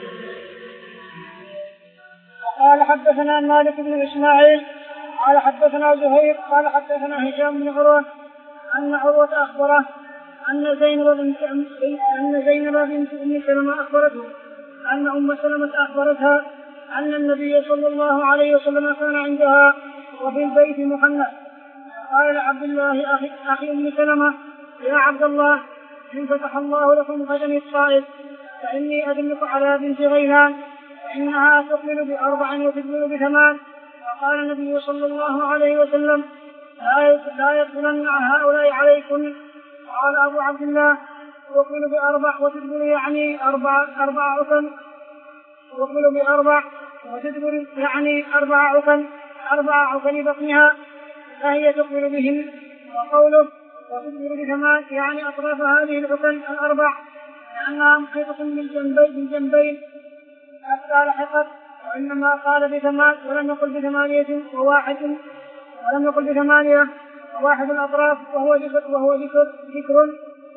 قال حدثنا مالك بن إسماعيل قال حدثنا زهير قال حدثنا هشام بن عروة أن عروة أخبره أن زينب بنت أن زينب بنت أم سلمة أخبرته أن أم سلمة أخبرتها أن النبي صلى الله عليه وسلم كان عندها وفي البيت محنث. قال لعبد الله أخي, أخي أم سلمة: يا عبد الله، إن فتح الله لكم غدا الطائف فإني أدلك على بنت غيلان فإنها تقبل بأربع وتدبر بثمان. وقال النبي صلى الله عليه وسلم: لا يدخلن هؤلاء عليكم. قال أبو عبد الله: تقبل بأربع وتدبر يعني أربع أربع عقل تقبل بأربع وتدبر يعني أربع عقل أربع عقل بطنها فهي تقبل بهم. وقوله وتدبر بثمان يعني أطراف هذه العقل الأربع لأنها محيطة بالجنبين بالجنبين حتى لحقت. وإنما قال بثمان ولم يقل بثمانية وواحد ولم يقل بثمانية وواحد الأطراف وهو ذكر وهو ذكر ذكر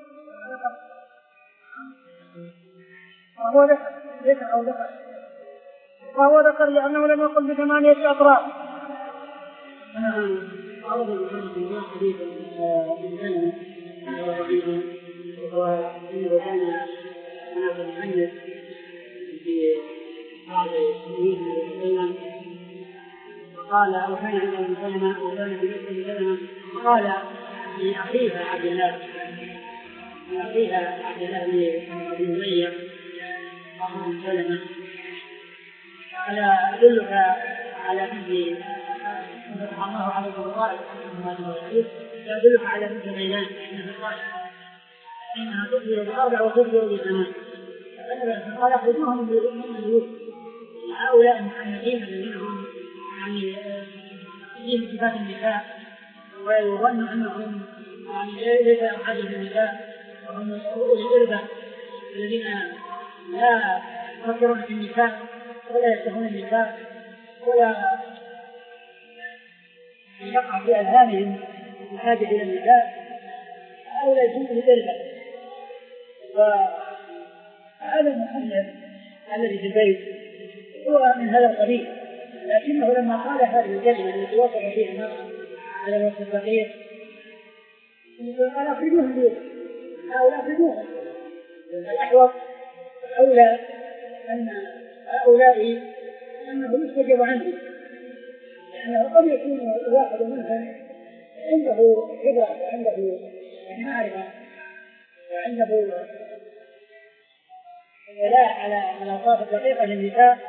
وهو ذكر ذكر أو ذكر وهو ذكر لأنه لم يقل بثمانية أطراف. أنا أعرض بكلمة الناس حديثا من جنة ورحيما وإنه كان هناك محنث في بعض السنين من سلم وقال أو كان عنده من سلمة وكان في بيت من سلمة وقال لأخيها عبد الله لأخيها عبد الله بن أمية أخو من سلمة: ألا أدلك على بنت فتح الله على الطائف أدلك على بنت غيلان إنها تخبر بأربع وتخبر بثمان. قال: أخرجوهم من البيوت. هؤلاء المحنثين الذين هم يعني فيهم صفات النساء ويظن أنهم يعني ليس أحد النساء وهم أولي الإربة الذين لا يفكرون في النساء ولا يشتهون النساء ولا يقع في أذهانهم الحاجة إلى النساء، هؤلاء يكونوا الإربة. وهذا المحنث الذي في البيت هو من هذا القبيل، لكنه لما قال هذه الكلمة التي وصف فيها الناس على وصف الفقير قال: أخرجوهم بيوت هؤلاء أخرجوهم. الأحوط أولى أن هؤلاء أنه يستجب عنهم، لأنه قد يكون واحد منهم عنده خبرة وعنده معرفة وعنده ولاء على على طاقة دقيقة للنساء.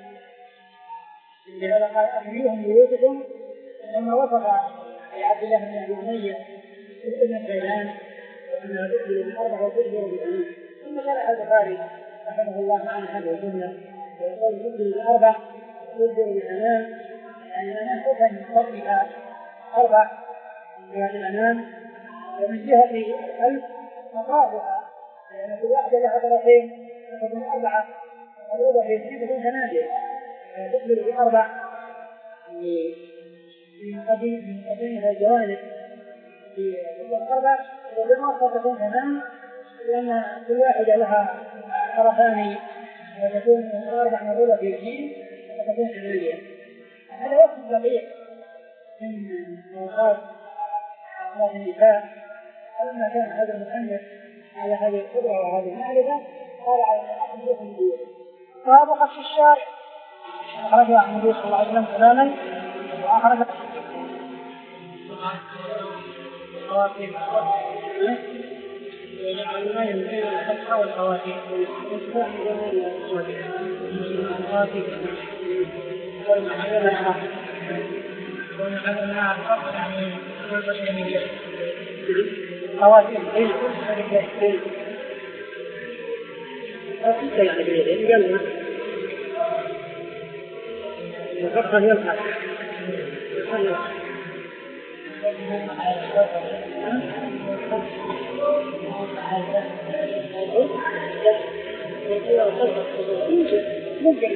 لهذا قال: أخرجوهم بيوتكم. لما وصف لعبد الله بن أبي أمية ابن غيلان وأنها تخبر بالأربع وتخبر بالثمان، ثم شرح البخاري رحمه الله معنى هذه الجملة ويقول: تخبر بالأربع وتخبر بالثمان، يعني الأنام تفهم من فضلها أربع من الأنام، ومن جهة القلب أطرافها لأن كل واحدة لها طرفين تكون أربعة مضروبة في اثنين تكون ثمانية، تخبر بأربع من قديم من قديمها الجوانب في الأربع وبالمرة تكون ثمان لأن كل واحدة لها طرفان وتكون أربع مضروبة في اثنين وتكون ثمانية. هذا وصف دقيق من أوقات أوقات النساء. فلما كان هذا المحنث على هذه القدرة وهذه المعرفة قال: على أخرجوهم من بيوتكم. باب خش الشارع. أخرج عن النبي صلى الله عليه وسلم كلاما وأخرج خواتيم ويجعل ما يمكن الفتح والخواتيم ويصبح جمال الخواتيم والمحيط ونحن الفرق يعني كل بشيء خواتيم اي كل بشيء أكيد يعني بيدين قلنا الفرق يلحق ممكن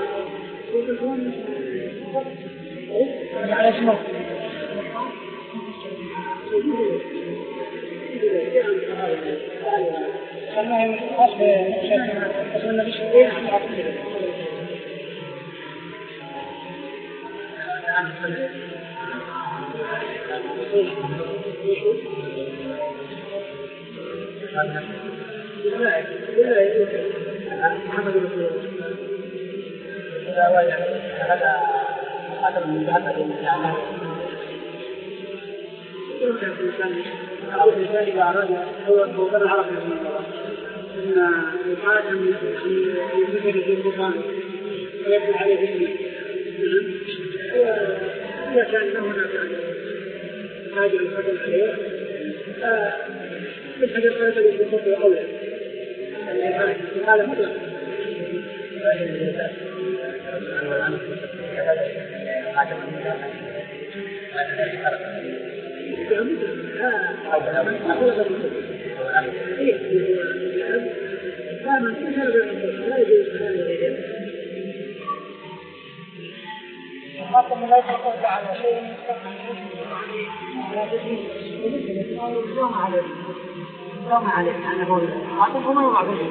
على اسمه ما هي خاص باسم النبي صلى الله عليه وسلم. محمد رسول الله هذا هذا من هذا يمكن الإنسان أو الإنسان إذا أراد هو البوغر العربي من الله إن يقاتل في ذكر القرآن ويبنى عليه الدين إذا كان هناك حاجة الفضل عليه من حاجة الفضل يكون أولى هذا مطلق خاصة لا يتوقع على شيء يوم عليه يوم عليه أنا أقول أعطيكم ما يوعدون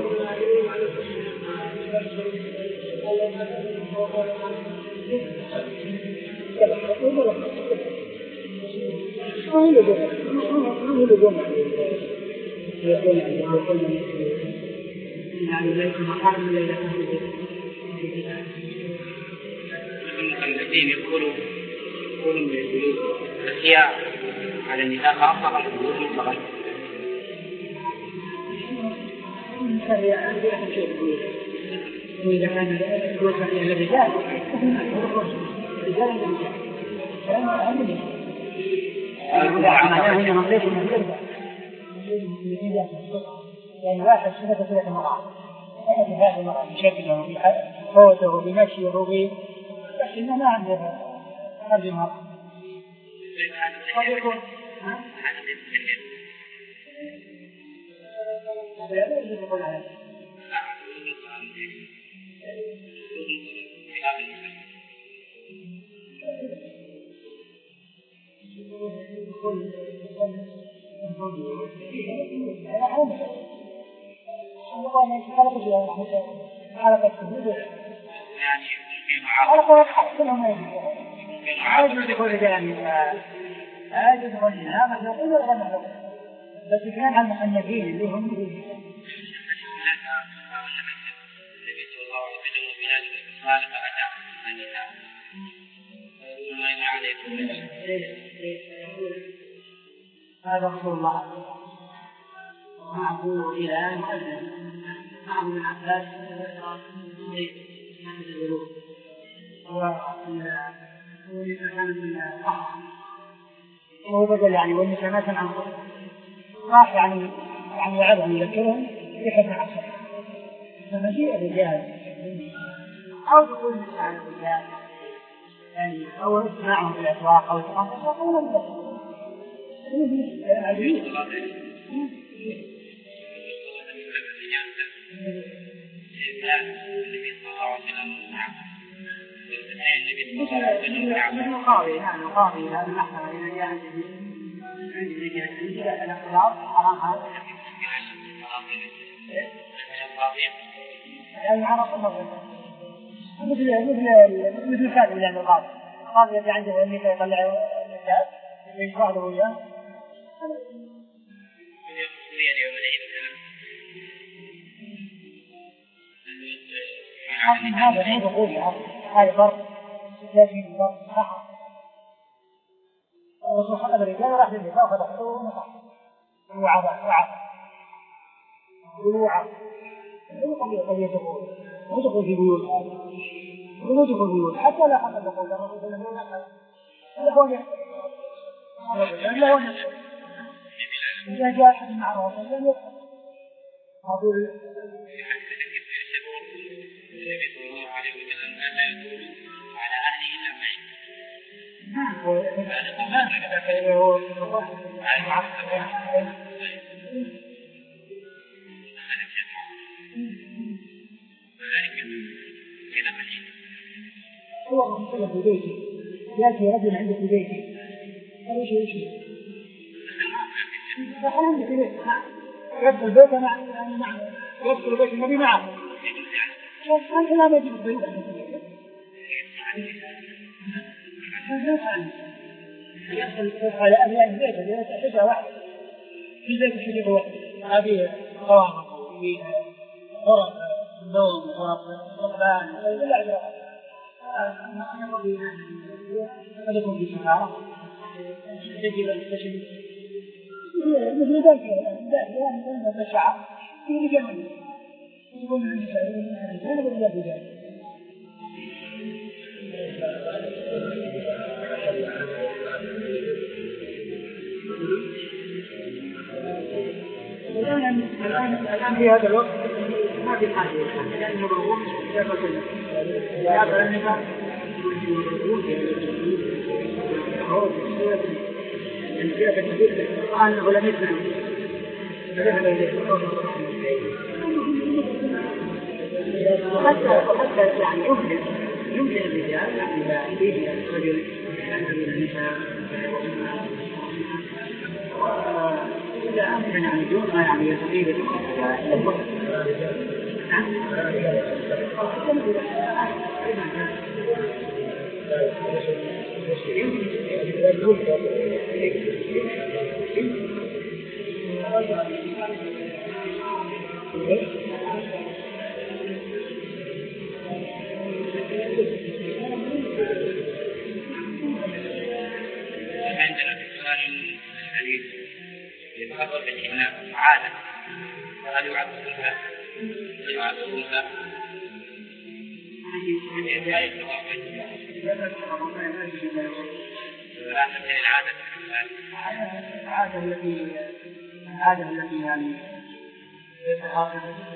شو اللي جمع؟ شو اللي جمع؟ يعني ليس مقام من ليلة المحدثين يقولوا يقولون الأشياء على النساء خاصة على الوجود مطلقا. وإذا كان يوسع إلى الرجال الرجال الرجال يعني ممليش من الرجال يعني واحد سنة ثلاثة مرات أنا بهذه المرأة بشكله بقوته بمشيه به بس إنه ما عنده هذه المرأة قد يكون لا يجب يقول هذا بس كان عن المحنفين اللي هم النبي صلى الله عليه وسلم في هذه الصلاة فأتى النساء هذا رسول الله معه إلى مؤذن معه من عباس وكان من الصحراء وهو بدل يعني والنساء ما كان عنه راح يعني يعني يعظهم يذكرهم يحب العصر فمجيء الرجال أو تقول عن الرجال يعني أو اسمعهم في الأسواق أو الأسواق أو لم تكن عجيب مثل قاضي يعني قاضي هذا المحكمة إذا جاء عندي عندي الاختلاط حرام هذا يعني عرف النظر مثل مثل مثل الكاتب اللي عند القاضي القاضي اللي عنده اللي يطلع الكتاب يشرح له إياه هذا هي دخول هذا فرق لكن فرق صح الرسول خلق الرجال راح للنساء فتحته ونصح وعظ وعظ وعظ قضية قضية دخول مو دخول في بيوت مو دخول في بيوت حتى لا حتى دخول الرسول صلى الله عليه وسلم لا هو إذا جاء أحد مع الرسول لم يدخل أقول النبي صلى الله عليه وسلم لا يدخل على أهله إلا معين. هو مثلا في بيته يأتي رجل عنده في بيته هذا شيء شيء فحنا عندك في بيته يدخل بيته مع مع يدخل بيت النبي معه. أنت لا يجب البيت. يدخل على أهل البيت اللي حجة واحدة في بيت حجة واحدة. هذه قوامة في غرف النوم غرف الصحبان ولا أجراء. هل يكون في سفارة؟ يجب أن تشمل مثل ذلك ذلك الشعر في رجال يقول النساء أنا بقول ذلك ذلك الآن الآن الآن في هذا الوقت ما في حاجة لأنه الرغوم يأخذ يأخذ النساء الجهة تقول أنه لم يسمع ذهب إليه وحتى وحتى يعني يمكن يمكن الرجال إذا فيه الرجل يذهب إلى النساء إذا أمكن يعني دون ما يعني يصيب الوقت. عندنا في سؤال الحديث يتخبر بالإملاء عادة هل يعد الأنثى؟ يعد الأنثى؟ العادة التي العادة التي يعني تتحقق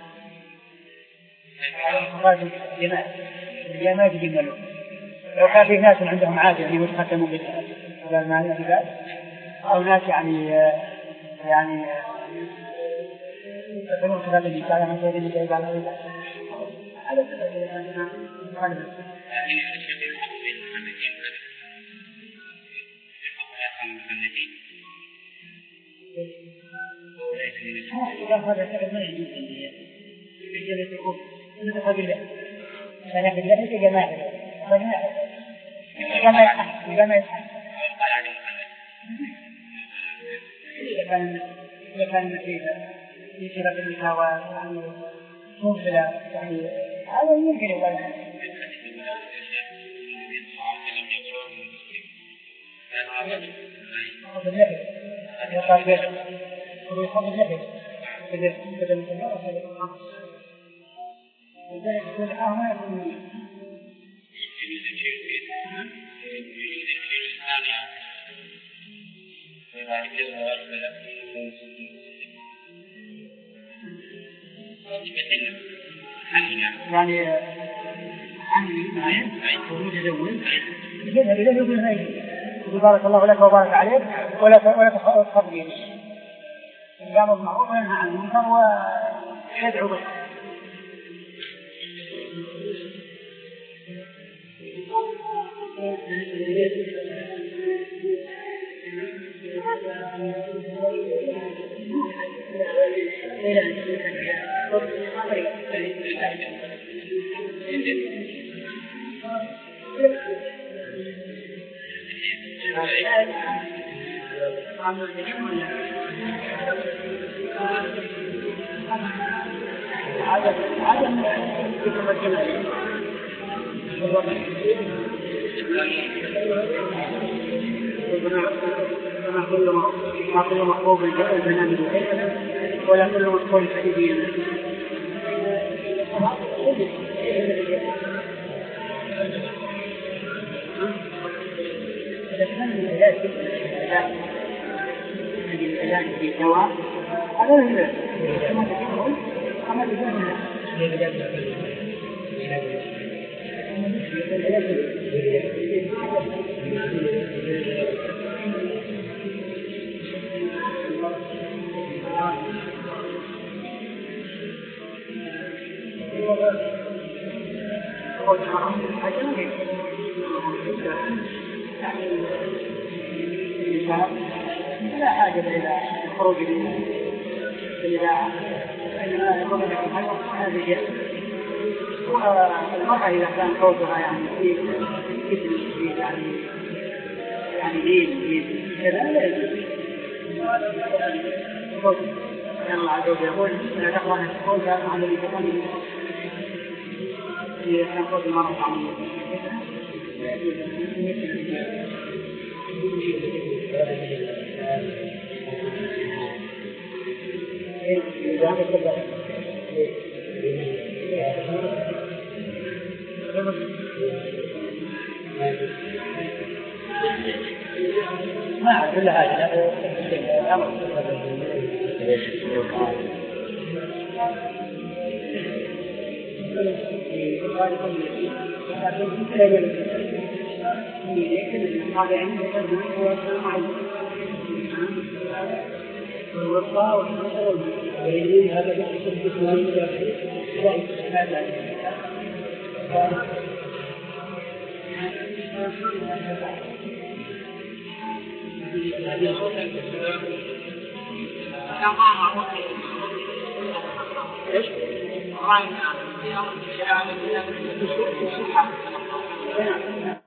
الجماعة يجملون. لو كان في ناس عندهم عادة يعني يتختمون بالمال أو ناس يعني يعني يتختمون في هذا النساء يعني سيد النساء على هذا على سبيل المثال هذا كلام ما يجوز عندي. يجب أن تكون متفق له. أنا أقول له يا جماعة. جماعة جماعة. إذا كان إذا كان فيها في سبب المساواة يعني ممثلة يعني هذا يمكن يقال. هذا النبي يقال به. ويقال النبي. بدل بدل من الله صلى الله عليه وسلم. وذلك كل أمر يكون. يعني عني متزوج يذهب إليه يقول هاي بارك الله لك وبارك عليك ولا ولا تخاف به. الإمام المعروف ينهى عن المنكر ويدعو به. عدم ذكر الجمال ما كل مخبوب البنان ولا كل مخبوب حديدين. العلاج في دواء هذا هو كما تقول كما تقول لا حاجة إلى الخروج منه. الإذاعة فإنما يكون لك الحلوة هذه هي. والمرأة إذا كان صوتها يعني في كتل يعني يعني هيل هيل كذا لا يجوز. كان الله عز وجل يقول لا تقرأ صوتها عن الذي تقوم إذا كان صوت المرأة عميق لا يجوز. ما أعرف إلا هذا الأمر والوصاء والنصر والعلم هذا يحصل بكل هذا ايش؟ راينا في امر الشريعه